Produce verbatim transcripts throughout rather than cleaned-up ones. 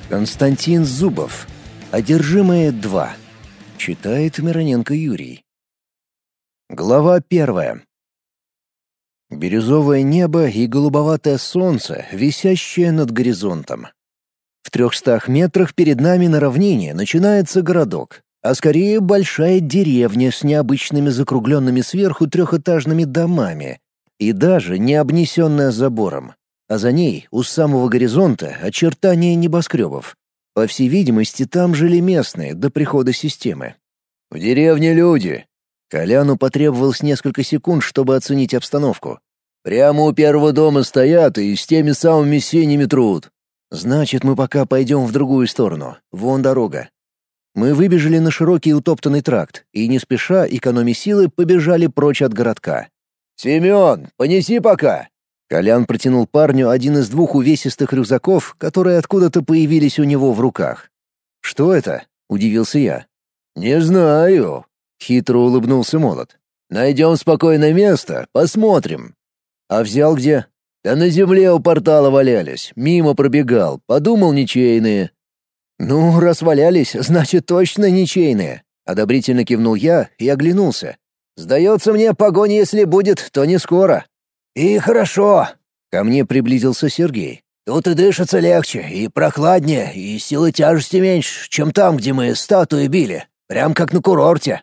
Константин Зубов. Одержимые два. Читает Мироненко Юрий. Глава первая. Бирюзовое небо и голубоватое солнце, висящее над горизонтом. В трехстах метрах перед нами на равнине начинается городок, а скорее большая деревня с необычными закругленными сверху трехэтажными домами и даже не обнесенная забором. А за ней, у самого горизонта, очертания небоскребов. По всей видимости, там жили местные до прихода системы. «В деревне люди!» Коляну потребовалось несколько секунд, чтобы оценить обстановку. «Прямо у первого дома стоят и с теми самыми синими трут. Значит, мы пока пойдем в другую сторону. Вон дорога». Мы выбежали на широкий утоптанный тракт и, не спеша, экономя силы, побежали прочь от городка. «Семен, понеси пока!» Колян протянул парню один из двух увесистых рюкзаков, которые откуда-то появились у него в руках. «Что это?» — удивился я. «Не знаю», — хитро улыбнулся Молот. «Найдем спокойное место, посмотрим». «А взял где?» «Да на земле у портала валялись, мимо пробегал, подумал ничейные». «Ну, раз валялись, значит точно ничейные», — одобрительно кивнул я и оглянулся. «Сдается мне, погоня если будет, то не скоро». «И хорошо!» — ко мне приблизился Сергей. «Тут и дышится легче, и прохладнее, и силы тяжести меньше, чем там, где мы статуи били. Прям как на курорте».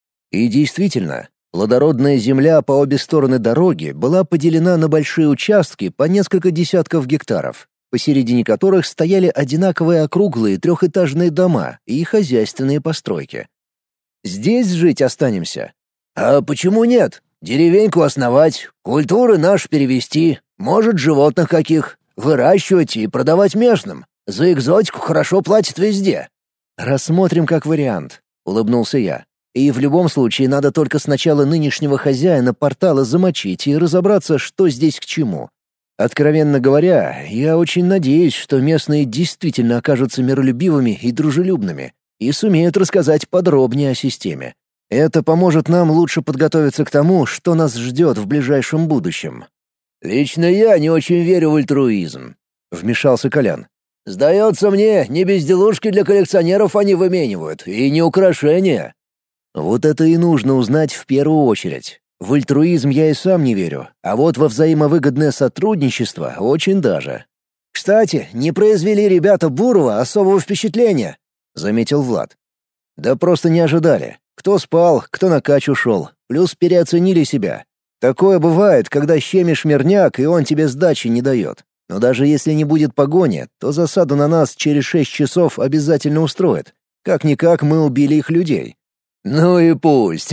И действительно, плодородная земля по обе стороны дороги была поделена на большие участки по несколько десятков гектаров, посередине которых стояли одинаковые округлые трехэтажные дома и хозяйственные постройки. «Здесь жить останемся?» «А почему нет? Деревеньку основать, культуры наши перевести, может, животных каких, выращивать и продавать местным. За экзотику хорошо платят везде». «Рассмотрим как вариант», — улыбнулся я. «И в любом случае надо только сначала нынешнего хозяина портала замочить и разобраться, что здесь к чему. Откровенно говоря, я очень надеюсь, что местные действительно окажутся миролюбивыми и дружелюбными и сумеют рассказать подробнее о системе. Это поможет нам лучше подготовиться к тому, что нас ждет в ближайшем будущем». «Лично я не очень верю в альтруизм», — вмешался Колян. «Сдается мне, не безделушки для коллекционеров они выменивают, и не украшения». «Вот это и нужно узнать в первую очередь. В альтруизм я и сам не верю, а вот во взаимовыгодное сотрудничество очень даже». «Кстати, не произвели ребята Бурова особого впечатления», — заметил Влад. «Да просто не ожидали. Кто спал, кто на кач ушел, плюс переоценили себя. Такое бывает, когда щемишь мирняк, и он тебе сдачи не дает. Но даже если не будет погони, то засаду на нас через шесть часов обязательно устроят. Как-никак мы убили их людей». «Ну и пусть»,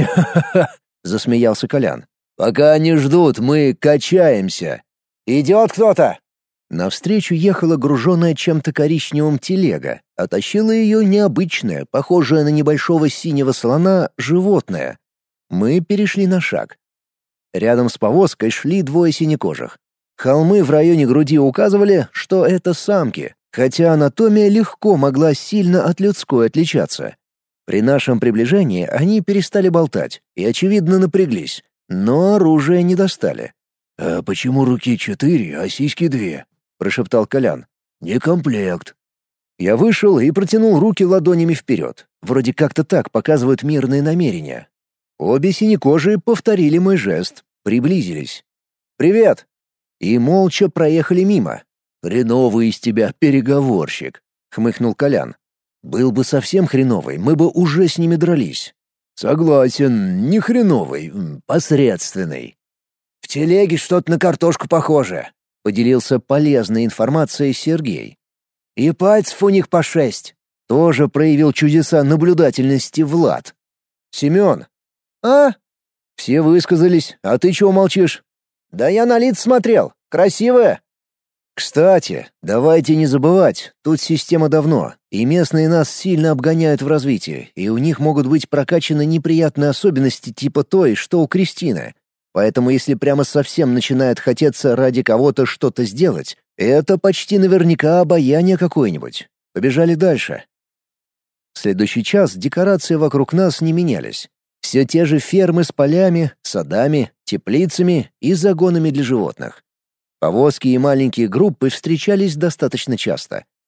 — засмеялся Колян. «Пока они ждут, мы качаемся». «Идет кто-то!» Навстречу ехала груженная чем-то коричневым телега, а тащила ее необычное, похожее на небольшого синего слона, животное. Мы перешли на шаг. Рядом с повозкой шли двое синекожих. Холмы в районе груди указывали, что это самки, хотя анатомия легко могла сильно от людской отличаться. При нашем приближении они перестали болтать и, очевидно, напряглись, но оружие не достали. «А почему руки четыре, а сиськи две?» — прошептал Колян. «Не комплект». Я вышел и протянул руки ладонями вперед. Вроде как-то так показывают мирные намерения. Обе синекожие повторили мой жест, приблизились. «Привет!» И молча проехали мимо. «Хреновый из тебя переговорщик», — хмыкнул Колян. «Был бы совсем хреновый, мы бы уже с ними дрались». «Согласен, не хреновый, посредственный». «В телеге что-то на картошку похоже», — поделился полезной информацией Сергей. «И пальцев у них по шесть». Тоже проявил чудеса наблюдательности Влад. «Семен». «А?» «Все высказались, а ты чего молчишь?» «Да я на лица смотрел. Красивая». «Кстати, давайте не забывать, тут система давно, и местные нас сильно обгоняют в развитии, и у них могут быть прокачаны неприятные особенности типа той, что у Кристины. Поэтому если прямо совсем начинает хотеться ради кого-то что-то сделать, это почти наверняка обаяние какое-нибудь. Побежали дальше». В следующий час декорации вокруг нас не менялись. Все те же фермы с полями, садами, теплицами и загонами для животных. Повозки и маленькие группы встречались достаточно часто.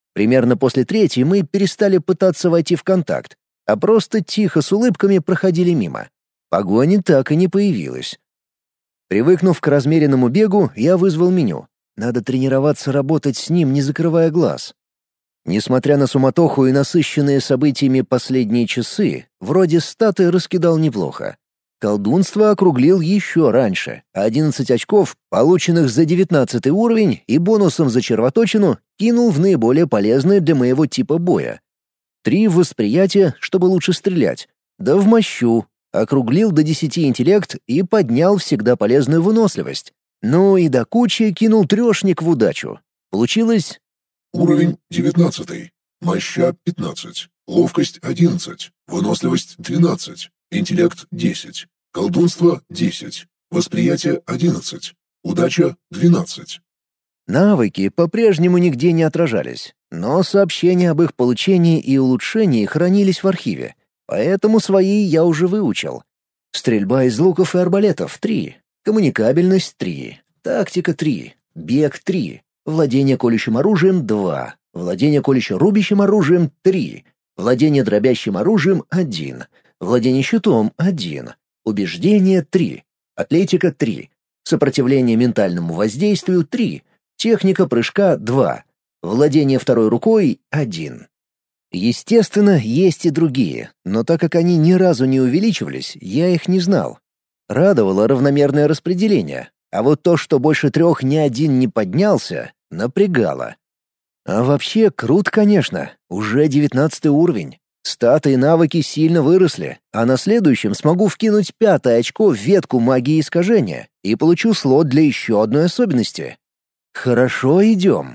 Примерно после третьей мы перестали пытаться войти в контакт, а просто тихо с улыбками проходили мимо. Погони так и не появилось. Привыкнув к размеренному бегу, я вызвал меню. Надо тренироваться работать с ним, не закрывая глаз. Несмотря на суматоху и насыщенные событиями последние часы, вроде статы раскидал неплохо. Колдунство округлил еще раньше, а одиннадцать очков, полученных за девятнадцатый уровень и бонусом за червоточину, кинул в наиболее полезное для моего типа боя. Три в восприятие, чтобы лучше стрелять, да в мощу, округлил до десяти интеллект и поднял всегда полезную выносливость. Ну и до кучи кинул трешник в удачу. Получилось... Уровень девятнадцатый, моща пятнадцать, ловкость одиннадцать, выносливость двенадцать, интеллект десять, колдунство десять, восприятие одиннадцать, удача двенадцать. Навыки по-прежнему нигде не отражались, но сообщения об их получении и улучшении хранились в архиве, поэтому свои я уже выучил. Стрельба из луков и арбалетов — три, коммуникабельность — три, тактика — три, бег — три, владение колющим оружием — два, владение колюще-рубящим оружием — три, владение дробящим оружием — один, владение щитом — один, убеждение — три, атлетика — три, сопротивление ментальному воздействию — три, техника прыжка — два, владение второй рукой — один. Естественно, есть и другие, но так как они ни разу не увеличивались, я их не знал. Радовало равномерное распределение, а вот то, что больше трех ни один не поднялся, напрягало. А вообще, крут, конечно, уже девятнадцатый уровень. Статы и навыки сильно выросли, а на следующем смогу вкинуть пятое очко в ветку магии искажения и получу слот для еще одной особенности. Хорошо идем.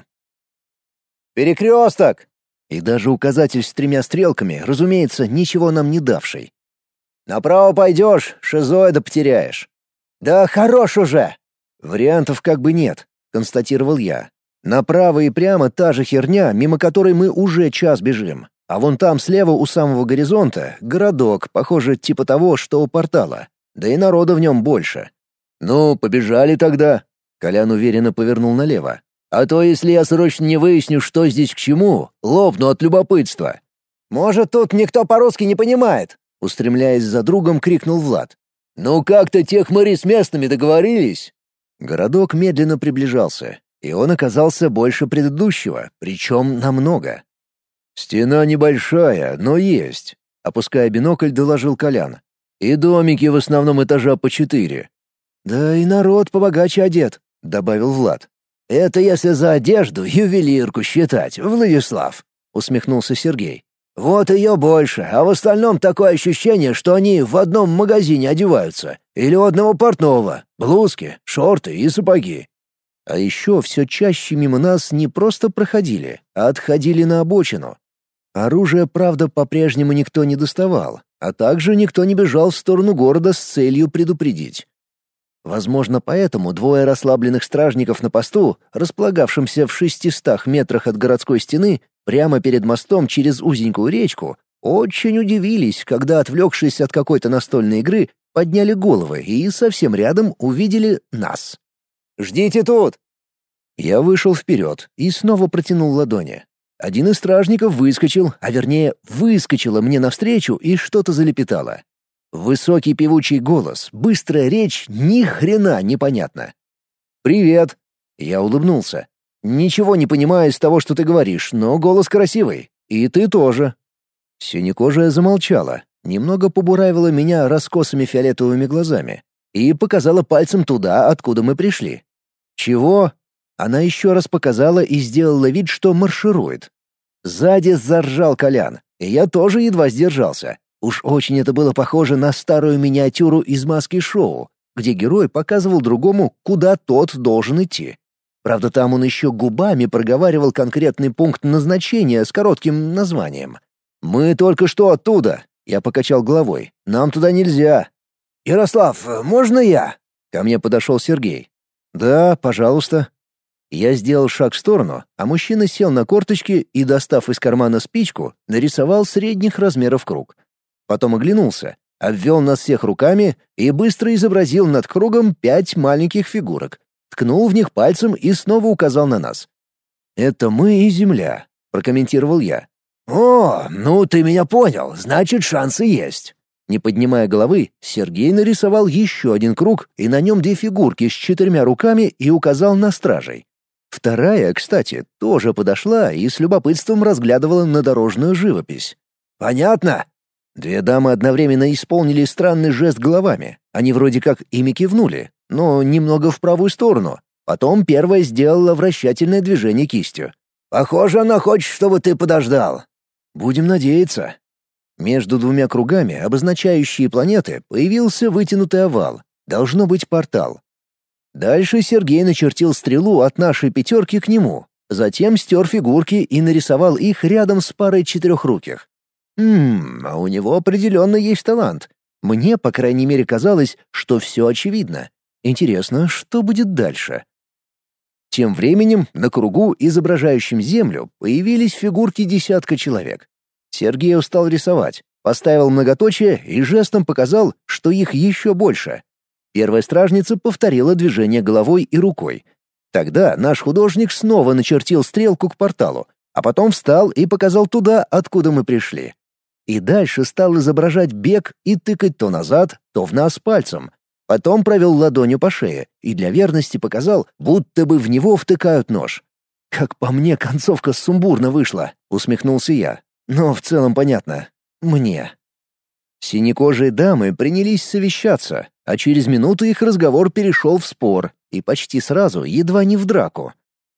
«Перекресток!» И даже указатель с тремя стрелками, разумеется, ничего нам не давший. «Направо пойдешь, шизоида потеряешь». «Да хорош уже!» «Вариантов как бы нет», — констатировал я. «Направо и прямо та же херня, мимо которой мы уже час бежим. А вон там слева у самого горизонта городок, похоже, типа того, что у портала. Да и народа в нем больше». «Ну, побежали тогда». Колян уверенно повернул налево. «А то, если я срочно не выясню, что здесь к чему, лопну от любопытства». «Может, тут никто по-русски не понимает?» Устремляясь за другом, крикнул Влад. «Ну как-то те хмыри с местными договорились?» Городок медленно приближался, и он оказался больше предыдущего, причем намного. «Стена небольшая, но есть», — опуская бинокль, доложил Колян. «И домики в основном этажа по четыре». «Да и народ побогаче одет», — добавил Влад. «Это если за одежду ювелирку считать, Владислав», — усмехнулся Сергей. «Вот ее больше, а в остальном такое ощущение, что они в одном магазине одеваются. Или у одного портного. Блузки, шорты и сапоги». А еще все чаще мимо нас не просто проходили, а отходили на обочину. Оружие, правда, по-прежнему никто не доставал, а также никто не бежал в сторону города с целью предупредить. Возможно, поэтому двое расслабленных стражников на посту, располагавшемся в шестистах метрах от городской стены, прямо перед мостом через узенькую речку, очень удивились, когда, отвлекшись от какой-то настольной игры, подняли головы и совсем рядом увидели нас. «Ждите тут!» Я вышел вперед и снова протянул ладони. Один из стражников выскочил, а вернее, выскочила мне навстречу и что-то залепетало. Высокий певучий голос, быстрая речь, ни хрена непонятно. «Привет!» Я улыбнулся. «Ничего не понимаю из того, что ты говоришь, но голос красивый. И ты тоже». Синекожая замолчала, немного побуравила меня раскосыми фиолетовыми глазами и показала пальцем туда, откуда мы пришли. «Чего?» Она еще раз показала и сделала вид, что марширует. Сзади заржал Колян, и я тоже едва сдержался. Уж очень это было похоже на старую миниатюру из «Маски-шоу», где герой показывал другому, куда тот должен идти. Правда, там он еще губами проговаривал конкретный пункт назначения с коротким названием. «Мы только что оттуда», — я покачал головой. «Нам туда нельзя». «Ярослав, можно я?» Ко мне подошел Сергей. «Да, пожалуйста». Я сделал шаг в сторону, а мужчина сел на корточки и, достав из кармана спичку, нарисовал средних размеров круг. Потом оглянулся, обвел нас всех руками и быстро изобразил над кругом пять маленьких фигурок, ткнул в них пальцем и снова указал на нас. «Это мы и Земля», — прокомментировал я. «О, ну ты меня понял, значит, шансы есть». Не поднимая головы, Сергей нарисовал еще один круг и на нем две фигурки с четырьмя руками и указал на стражей. Вторая, кстати, тоже подошла и с любопытством разглядывала на дорожную живопись. «Понятно?» Две дамы одновременно исполнили странный жест головами. Они вроде как ими кивнули, но немного в правую сторону. Потом первая сделала вращательное движение кистью. «Похоже, она хочет, чтобы ты подождал». «Будем надеяться». Между двумя кругами, обозначающие планеты, появился вытянутый овал. Должно быть портал. Дальше Сергей начертил стрелу от нашей пятерки к нему. Затем стер фигурки и нарисовал их рядом с парой четырехруких. Хм, а у него определенно есть талант. Мне, по крайней мере, казалось, что все очевидно. Интересно, что будет дальше? Тем временем на кругу, изображающем Землю, появились фигурки десятка человек. Сергей устал рисовать, поставил многоточие и жестом показал, что их еще больше. Первая стражница повторила движение головой и рукой. Тогда наш художник снова начертил стрелку к порталу, а потом встал и показал туда, откуда мы пришли. И дальше стал изображать бег и тыкать то назад, то в нас пальцем. Потом провел ладонью по шее и для верности показал, будто бы в него втыкают нож. «Как по мне, концовка сумбурно вышла», — усмехнулся я. «Но в целом понятно. Мне». Синекожие дамы принялись совещаться, а через минуту их разговор перешел в спор, и почти сразу, едва не в драку.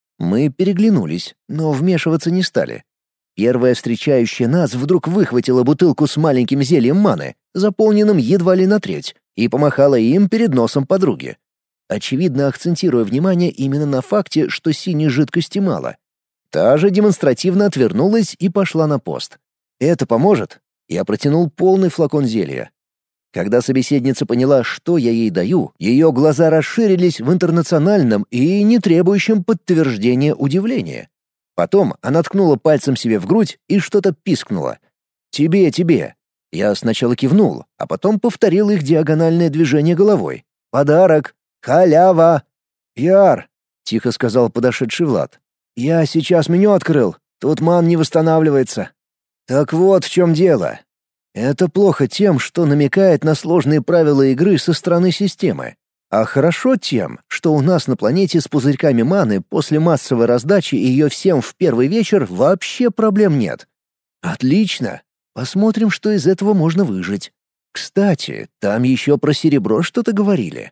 Мы переглянулись, но вмешиваться не стали. Первая встречающая нас вдруг выхватила бутылку с маленьким зельем маны, заполненным едва ли на треть, и помахала им перед носом подруги. Очевидно, акцентируя внимание именно на факте, что синей жидкости мало. Та же демонстративно отвернулась и пошла на пост. «Это поможет?» Я протянул полный флакон зелья. Когда собеседница поняла, что я ей даю, ее глаза расширились в интернациональном и не требующем подтверждения удивлении. Потом она ткнула пальцем себе в грудь и что-то пискнула. «Тебе, тебе». Я сначала кивнул, а потом повторил их диагональное движение головой. «Подарок! Халява!» «Яр!» — тихо сказал подошедший Влад. «Я сейчас меню открыл. Тут ман не восстанавливается». «Так вот в чем дело. Это плохо тем, что намекает на сложные правила игры со стороны системы. А хорошо тем, что у нас на планете с пузырьками маны после массовой раздачи ее всем в первый вечер вообще проблем нет. Отлично. Посмотрим, что из этого можно выжить. Кстати, там еще про серебро что-то говорили».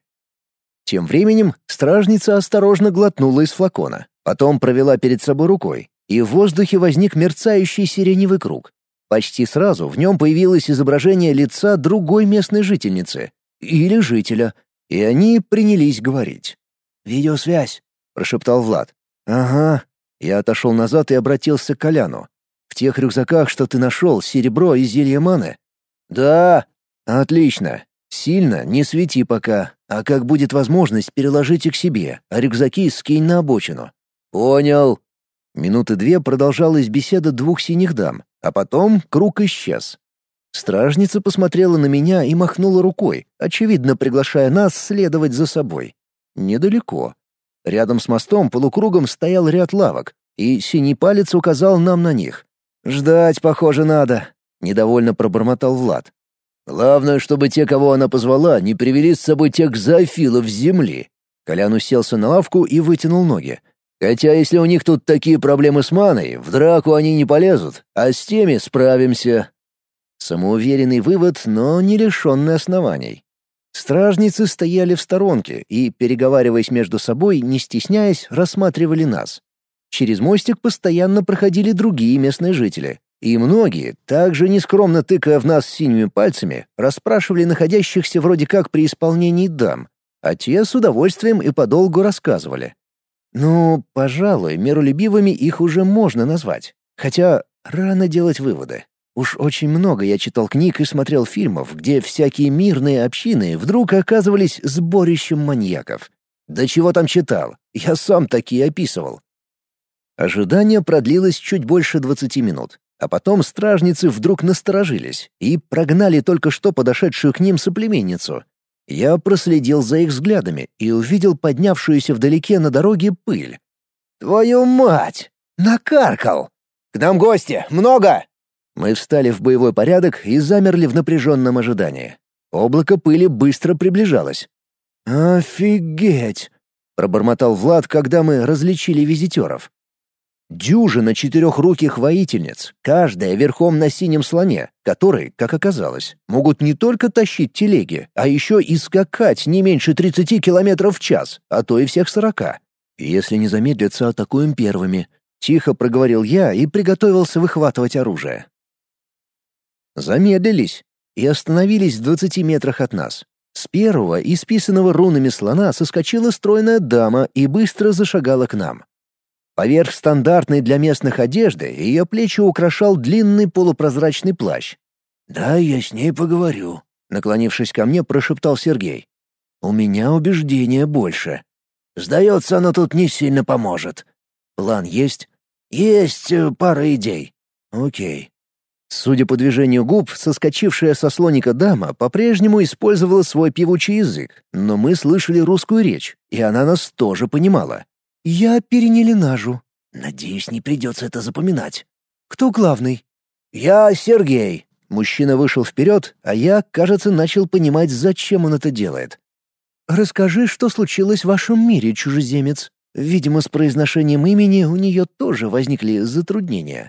Тем временем стражница осторожно глотнула из флакона, потом провела перед собой рукой, и в воздухе возник мерцающий сиреневый круг. Почти сразу в нем появилось изображение лица другой местной жительницы или жителя, и они принялись говорить. «Видеосвязь», — прошептал Влад. «Ага». Я отошел назад и обратился к Коляну. «В тех рюкзаках, что ты нашел, серебро и зелье маны?» «Да». «Отлично. Сильно не свети пока, а как будет возможность, переложить их себе, а рюкзаки скинь на обочину». «Понял». Минуты две продолжалась беседа двух синих дам, а потом круг исчез. Стражница посмотрела на меня и махнула рукой, очевидно приглашая нас следовать за собой. Недалеко. Рядом с мостом полукругом стоял ряд лавок, и синий палец указал нам на них. «Ждать, похоже, надо», — недовольно пробормотал Влад. «Главное, чтобы те, кого она позвала, не привели с собой тех зоофилов с земли». Колян уселся на лавку и вытянул ноги. «Хотя если у них тут такие проблемы с маной, в драку они не полезут, а с теми справимся». Самоуверенный вывод, но не лишенный оснований. Стражницы стояли в сторонке и, переговариваясь между собой, не стесняясь, рассматривали нас. Через мостик постоянно проходили другие местные жители, и многие, также нескромно тыкая в нас синими пальцами, расспрашивали находящихся вроде как при исполнении дам, а те с удовольствием и подолгу рассказывали. Ну, пожалуй, миролюбивыми их уже можно назвать. Хотя рано делать выводы. Уж очень много я читал книг и смотрел фильмов, где всякие мирные общины вдруг оказывались сборищем маньяков. Да чего там читал? Я сам такие описывал. Ожидание продлилось чуть больше двадцати минут, а потом стражницы вдруг насторожились и прогнали только что подошедшую к ним соплеменницу. Я проследил за их взглядами и увидел поднявшуюся вдалеке на дороге пыль. «Твою мать! Накаркал!» — К нам гости! Много!» Мы встали в боевой порядок и замерли в напряженном ожидании. Облако пыли быстро приближалось. «Офигеть!» — пробормотал Влад, когда мы различили визитеров. Дюжина четырехруких воительниц, каждая верхом на синем слоне, которые, как оказалось, могут не только тащить телеги, а еще и скакать не меньше тридцати километров в час, а то и всех сорока. «Если не замедлятся, атакуем первыми», — тихо проговорил я и приготовился выхватывать оружие. Замедлились и остановились в двадцати метрах от нас. С первого, исписанного рунами слона, соскочила стройная дама и быстро зашагала к нам. Поверх стандартной для местных одежды ее плечи украшал длинный полупрозрачный плащ. «Да, я с ней поговорю», — наклонившись ко мне, прошептал Сергей. «У меня убеждения больше. Сдается, оно тут не сильно поможет. План есть?» «Есть э, пара идей». «Окей». Судя по движению губ, соскочившая со слоника дама по-прежнему использовала свой певучий язык, но мы слышали русскую речь, и она нас тоже понимала. «Я перенеленажу». «Надеюсь, не придется это запоминать». «Кто главный?» «Я Сергей». Мужчина вышел вперед, а я, кажется, начал понимать, зачем он это делает. «Расскажи, что случилось в вашем мире, чужеземец». Видимо, с произношением имени у нее тоже возникли затруднения.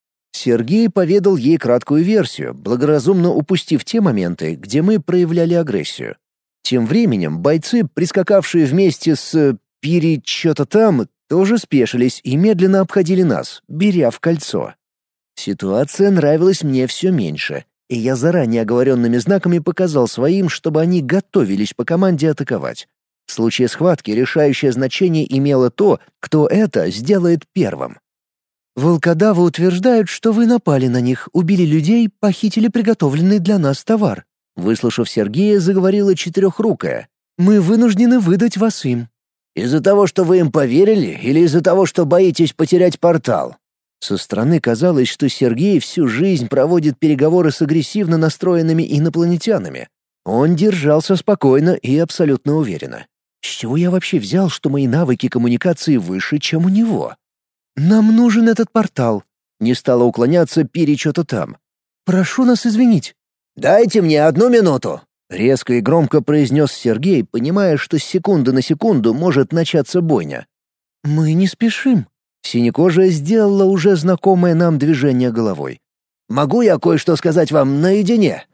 Сергей поведал ей краткую версию, благоразумно упустив те моменты, где мы проявляли агрессию. Тем временем бойцы, прискакавшие вместе с Пири что-то там, тоже спешились и медленно обходили нас, беря в кольцо. Ситуация нравилась мне все меньше, и я заранее оговоренными знаками показал своим, чтобы они готовились по команде атаковать. В случае схватки решающее значение имело то, кто это сделает первым. «Волкодавы утверждают, что вы напали на них, убили людей, похитили приготовленный для нас товар». Выслушав Сергея, заговорила четырехрукая. «Мы вынуждены выдать вас им». «Из-за того, что вы им поверили, или из-за того, что боитесь потерять портал?» Со стороны казалось, что Сергей всю жизнь проводит переговоры с агрессивно настроенными инопланетянами. Он держался спокойно и абсолютно уверенно. С чего я вообще взял, что мои навыки коммуникации выше, чем у него? «Нам нужен этот портал», — не стала уклоняться Пири что-то там. «Прошу нас извинить». «Дайте мне одну минуту», — резко и громко произнес Сергей, понимая, что с секунды на секунду может начаться бойня. «Мы не спешим». Синекожая сделала уже знакомое нам движение головой. «Могу я кое-что сказать вам наедине?»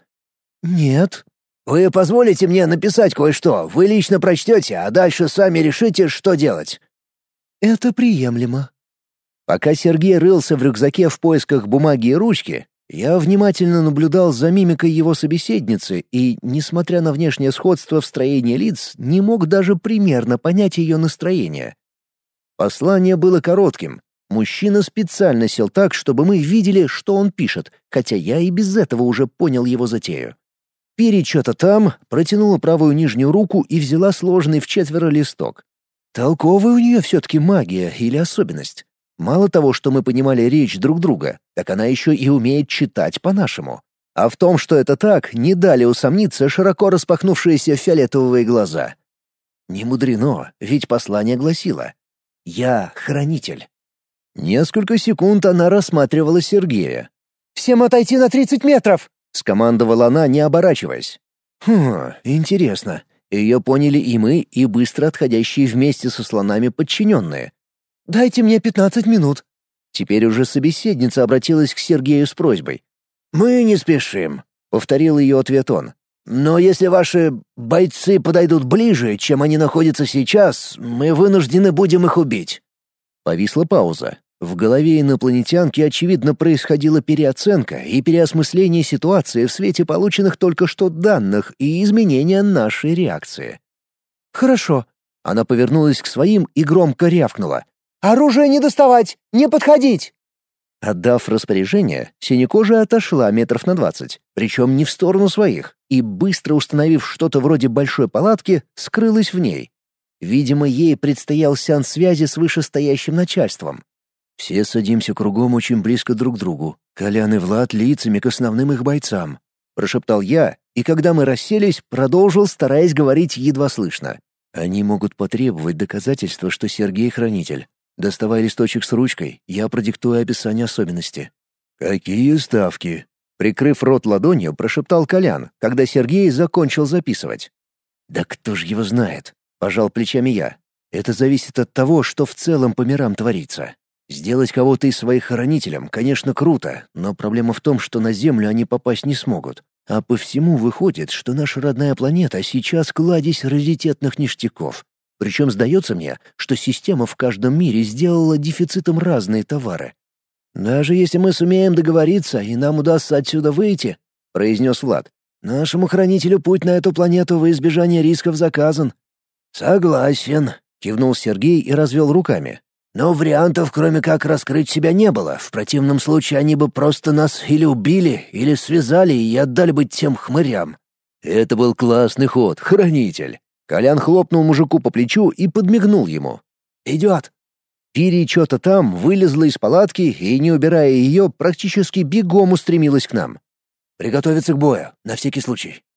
«Нет». «Вы позволите мне написать кое-что, вы лично прочтете, а дальше сами решите, что делать». «Это приемлемо». Пока Сергей рылся в рюкзаке в поисках бумаги и ручки, я внимательно наблюдал за мимикой его собеседницы и, несмотря на внешнее сходство в строении лиц, не мог даже примерно понять ее настроение. Послание было коротким. Мужчина специально сел так, чтобы мы видели, что он пишет, хотя я и без этого уже понял его затею. Пири что-то там протянула правую нижнюю руку и взяла сложенный в четверо листок. Толковая у нее все-таки магия или особенность. Мало того, что мы понимали речь друг друга, так она еще и умеет читать по-нашему. А в том, что это так, не дали усомниться широко распахнувшиеся фиолетовые глаза. Не мудрено, ведь послание гласило: «Я хранитель». Несколько секунд она рассматривала Сергея. «Всем отойти на тридцать метров!» — скомандовала она, не оборачиваясь. «Хм, интересно. Ее поняли и мы, и быстро отходящие вместе со слонами подчиненные. Дайте мне пятнадцать минут». Теперь уже собеседница обратилась к Сергею с просьбой. «Мы не спешим», — повторил ее ответ он. «Но если ваши бойцы подойдут ближе, чем они находятся сейчас, мы вынуждены будем их убить». Повисла пауза. В голове инопланетянки, очевидно, происходила переоценка и переосмысление ситуации в свете полученных только что данных и изменения нашей реакции. «Хорошо». Она повернулась к своим и громко рявкнула. «Оружие не доставать! Не подходить!» Отдав распоряжение, синекожая отошла метров на двадцать, причем не в сторону своих, и, быстро установив что-то вроде большой палатки, скрылась в ней. Видимо, ей предстоял сеанс связи с вышестоящим начальством. «Все садимся кругом очень близко друг к другу, Колян и Влад лицами к основным их бойцам», — прошептал я, и когда мы расселись, продолжил, стараясь говорить едва слышно. «Они могут потребовать доказательства, что Сергей — хранитель. Доставай листочек с ручкой, я продиктую описание особенности. Какие ставки? Прикрыв рот ладонью, прошептал Колян, когда Сергей закончил записывать. Да кто ж его знает? Пожал плечами я. Это зависит от того, что в целом по мирам творится. Сделать кого-то из своих хранителем, конечно, круто, но проблема в том, что на Землю они попасть не смогут. А по всему выходит, что наша родная планета сейчас кладезь раритетных ништяков. Причем сдается мне, что система в каждом мире сделала дефицитом разные товары. «Даже если мы сумеем договориться, и нам удастся отсюда выйти», — произнес Влад, — «нашему хранителю путь на эту планету во избежание рисков заказан». «Согласен», — кивнул Сергей и развел руками. «Но вариантов, кроме как раскрыть себя, не было. В противном случае они бы просто нас или убили, или связали и отдали бы тем хмырям». Это был классный ход, хранитель. Колян хлопнул мужику по плечу и подмигнул ему. «Идет». Пири что-то там вылезла из палатки и, не убирая ее, практически бегом устремилась к нам. «Приготовиться к бою, на всякий случай»,